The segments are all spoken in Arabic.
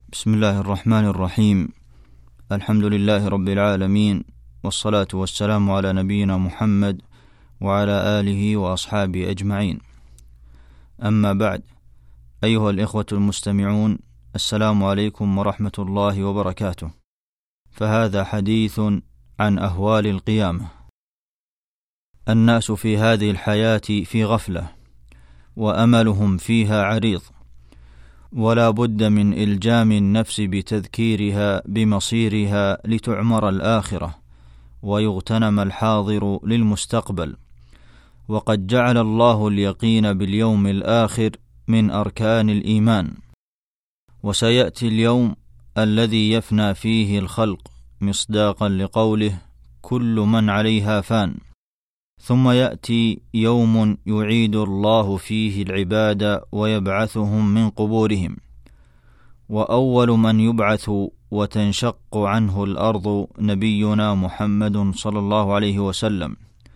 بسم الله الرحمن الرحيم. الحمد لله رب العالمين، والصلاة والسلام على نبينا محمد وعلى آله وأصحابه أجمعين. أما بعد، أيها الإخوة المستمعون، السلام عليكم ورحمة الله وبركاته. فهذا حديث عن أهوال القيامة. الناس في هذه الحياة في غفلة، وأملهم فيها عريض، ولا بد من إلجام النفس بتذكيرها بمصيرها لتعمر الآخرة ويغتنم الحاضر للمستقبل. وقد جعل الله اليقين باليوم الآخر من أركان الإيمان. وسيأتي اليوم الذي يفنى فيه الخلق مصداقا لقوله: كل من عليها فان. ثم يأتي يوم يعيد الله فيه العباد ويبعثهم من قبورهم، وأول من يبعث وتنشق عنه الأرض نبينا محمد صلى الله عليه وسلم،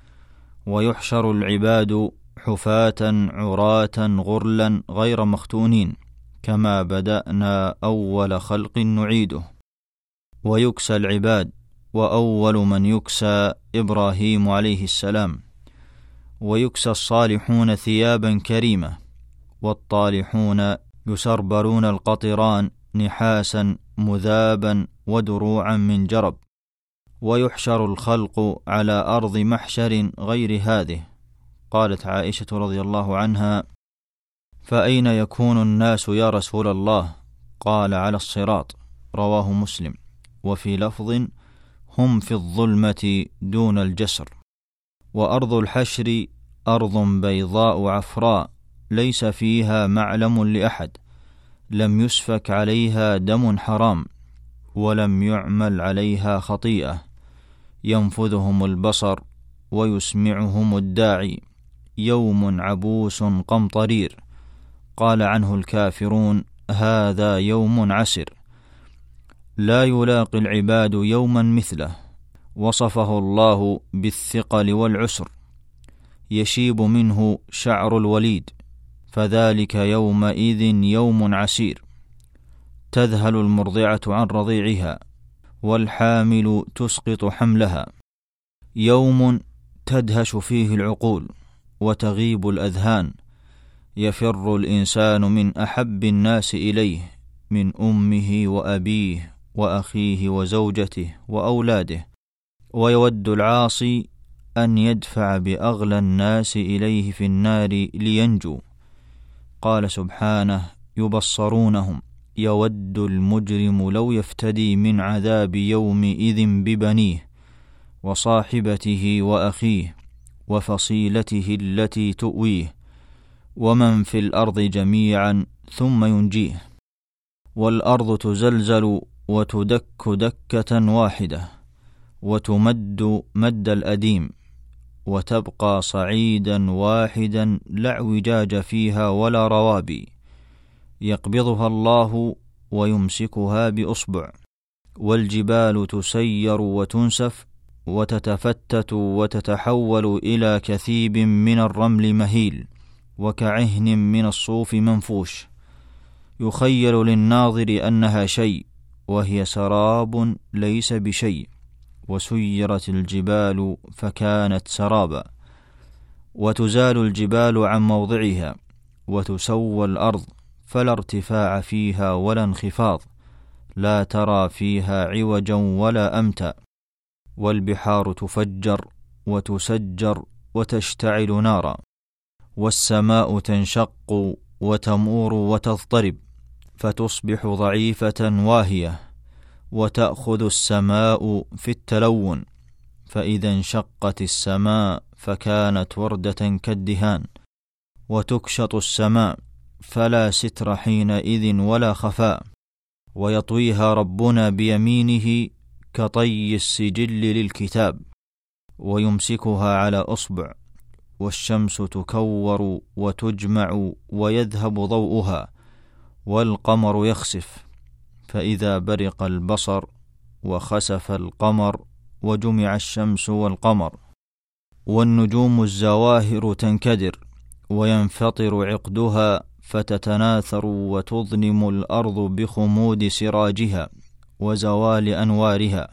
ويحشر العباد حفاة عراة غرلا غير مختونين، كما بدأنا أول خلق نعيده. ويكسى العباد، وأول من يكسى إبراهيم عليه السلام. ويكسى الصالحون ثيابا كريمة، والطالحون يسربرون القطران نحاسا مذابا ودروعا من جرب. ويحشر الخلق على أرض محشر غير هذه. قالت عائشة رضي الله عنها: فأين يكون الناس يا رسول الله؟ قال: على الصراط. رواه مسلم. وفي لفظ: هم في الظلمة دون الجسر. وأرض الحشر أرض بيضاء عفراء، ليس فيها معلم لأحد، لم يسفك عليها دم حرام، ولم يعمل عليها خطيئة، ينفذهم البصر ويسمعهم الداعي، يوم عبوس قمطرير. قال عنه الكافرون: هذا يوم عسر، لا يلاقي العباد يوما مثله. وصفه الله بالثقل والعسر، يشيب منه شعر الوليد، فذلك يومئذ يوم عسير. تذهل المرضعة عن رضيعها، والحامل تسقط حملها. يوم تدهش فيه العقول وتغيب الأذهان، يفر الإنسان من أحب الناس إليه، من أمه وأبيه وأخيه وزوجته وأولاده، ويود العاصي أن يدفع بأغلى الناس إليه في النار لينجو. قال سبحانه: يبصرونهم، يود المجرم لو يفتدي من عذاب يومئذ ببنيه وصاحبته وأخيه وفصيلته التي تؤويه ومن في الأرض جميعا ثم ينجيه. والأرض تزلزل وتدك دكة واحدة، وتمد مد الأديم، وتبقى صعيدا واحدا لا اعوجاج فيها ولا روابي، يقبضها الله ويمسكها بأصبع. والجبال تسير وتنسف وتتفتت وتتحول إلى كثيب من الرمل مهيل، وكعهن من الصوف منفوش، يخيل للناظر أنها شيء، وهي سراب ليس بشيء. وسيرت الجبال فكانت سرابا. وتزال الجبال عن موضعها، وتسوى الأرض، فلا ارتفاع فيها ولا انخفاض، لا ترى فيها عوجا ولا أمتا. والبحار تفجر وتسجر وتشتعل نارا، والسماء تنشق وتمور وتضطرب، فتصبح ضعيفة واهية، وتأخذ السماء في التلون، فإذا انشقت السماء فكانت وردة كالدهان. وتكشط السماء فلا ستر حينئذ ولا خفاء، ويطويها ربنا بيمينه كطي السجل للكتاب، ويمسكها على أصبع. والشمس تكور وتجمع ويذهب ضوءها، والقمر يخسف، فإذا برق البصر وخسف القمر وجمع الشمس والقمر. والنجوم الزواهر تنكدر وينفطر عقدها، فتتناثر وتظلم الأرض بخمود سراجها وزوال أنوارها،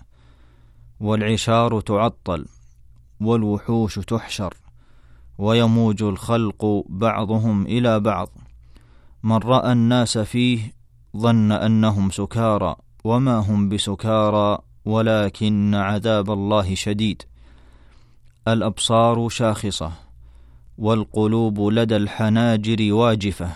والعشار تعطل، والوحوش تحشر، ويموج الخلق بعضهم إلى بعض. من رأى الناس فيه ظن أنهم سكارى وما هم بسكارى ولكن عذاب الله شديد. الأبصار شاخصة، والقلوب لدى الحناجر واجفة،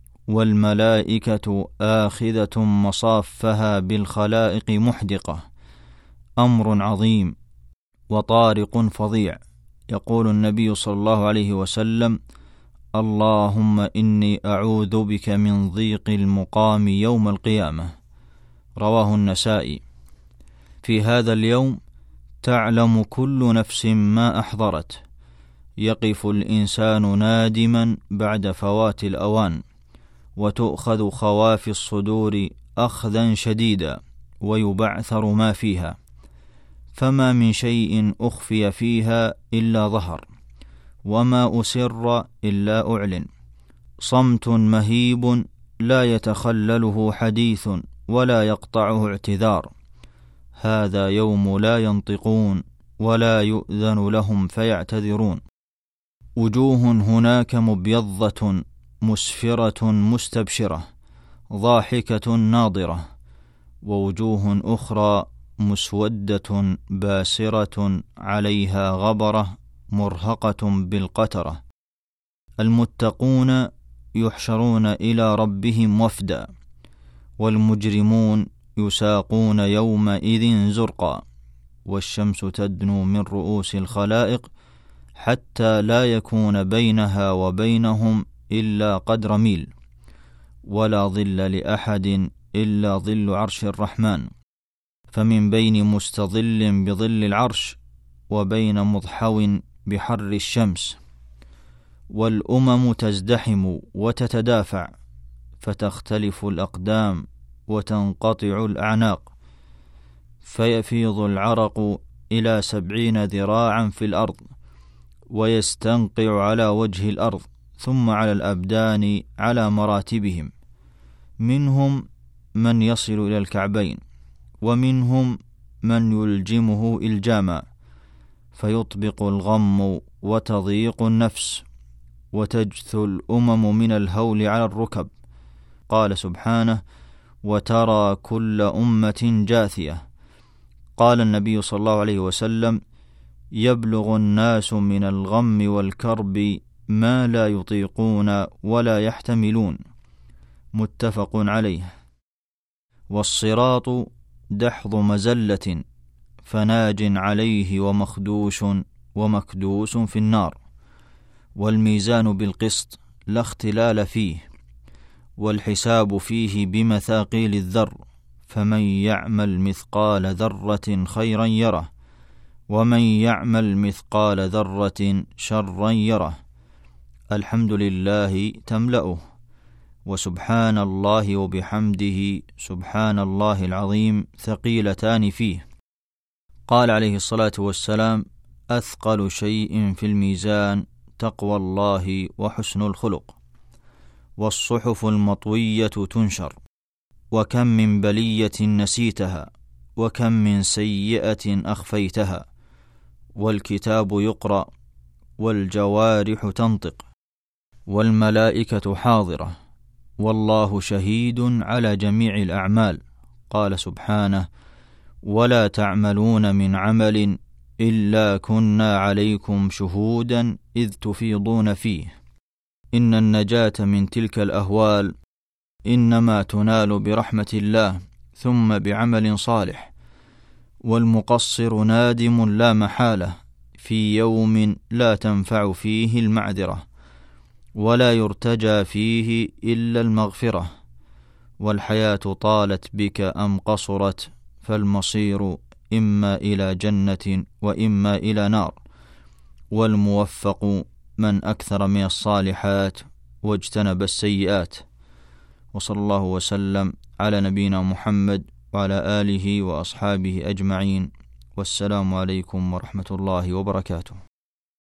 والملائكة آخذة مصافها بالخلائق محدقة. أمر عظيم وطارق فظيع. يقول النبي صلى الله عليه وسلم: اللهم إني أعوذ بك من ضيق المقام يوم القيامة. رواه النسائي. في هذا اليوم تعلم كل نفس ما أحضرت، يقف الإنسان نادما بعد فوات الأوان، وتؤخذ خوافي الصدور أخذا شديدا، ويبعثر ما فيها، فما من شيء أخفي فيها إلا ظهر، وما أسر إلا أعلن. صمت مهيب لا يتخلله حديث ولا يقطعه اعتذار. هذا يوم لا ينطقون ولا يؤذن لهم فيعتذرون. وجوه هناك مبيضة مسفرة مستبشرة ضاحكة ناضرة، ووجوه أخرى مسودة باسرة عليها غبرة مرهقة بالقترة. المتقون يحشرون إلى ربهم وفدا، والمجرمون يساقون يومئذ زرقا. والشمس تدنو من رؤوس الخلائق حتى لا يكون بينها وبينهم إلا قدر ميل، ولا ظل لأحد إلا ظل عرش الرحمن، فمن بين مستظل بظل العرش وبين مضحو بحر الشمس. والأمم تزدحم وتتدافع، فتختلف الأقدام وتنقطع الأعناق، فيفيض العرق إلى 70 ذراعا في الأرض، ويستنقع على وجه الأرض، ثم على الأبدان على مراتبهم. منهم من يصل إلى الكعبين، ومنهم من يلجمه إلجاما، فيطبق الغم وتضيق النفس، وتجثو الأمم من الهول على الركب. قال سبحانه: وترى كل أمة جاثية. قال النبي صلى الله عليه وسلم: يبلغ الناس من الغم والكرب ما لا يطيقون ولا يحتملون. متفق عليه. والصراط دحض مزلة، فناج عليه ومخدوش ومكدوس في النار. والميزان بالقسط لا اختلال فيه، والحساب فيه بمثاقيل الذر، فمن يعمل مثقال ذرة خيرا يره، ومن يعمل مثقال ذرة شرا يره. الحمد لله تملأه، وسبحان الله وبحمده سبحان الله العظيم ثقيلتان فيه. قال عليه الصلاة والسلام: أثقل شيء في الميزان تقوى الله وحسن الخلق. والصحف المطوية تنشر، وكم من بلية نسيتها، وكم من سيئة أخفيتها. والكتاب يقرأ، والجوارح تنطق، والملائكة حاضرة، والله شهيد على جميع الأعمال. قال سبحانه: ولا تعملون من عمل إلا كنا عليكم شهودا إذ تفيضون فيه. إن النجاة من تلك الأهوال إنما تنال برحمة الله ثم بعمل صالح. والمقصر نادم لا محالة في يوم لا تنفع فيه المعذرة، ولا يرتجى فيه إلا المغفرة. والحياة طالت بك أم قصرت، فالمصير إما إلى جنة وإما إلى نار. والموفق من أكثر من الصالحات واجتنب السيئات. وصلى الله وسلم على نبينا محمد وعلى آله وأصحابه أجمعين، والسلام عليكم ورحمة الله وبركاته.